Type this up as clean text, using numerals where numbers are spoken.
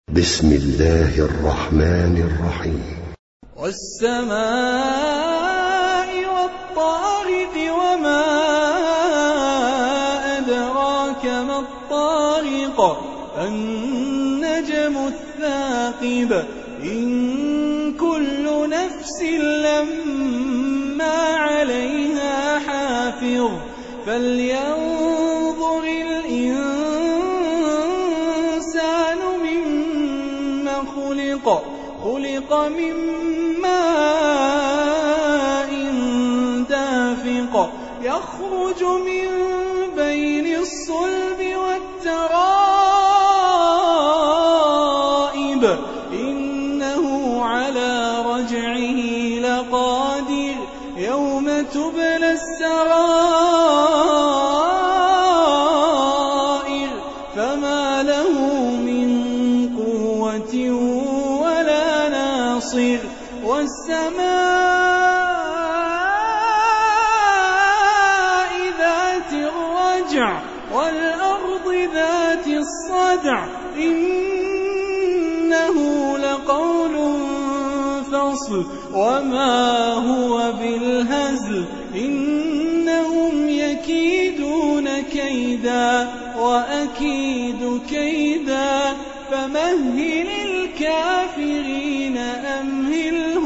بسم الله الرحمن الرحيم. والسماء والطارق وما أدراك ما الطارق النجم الثاقب إن كل نفس لما عليها حافظ فلينظر الإنسان مما خلق من ماء دافق يخرج من بين الصلب والترائب إنه على رجعه لقادر يوم تبلى السرائر فما له من قوة ولا ناصر والسماء ذات الرجع والأرض ذات الصدع إنه لقول فصل وما هو بالهزل إنهم يكيدون كيدا وأكيد كيدا فمهل الكافرين أمهلهم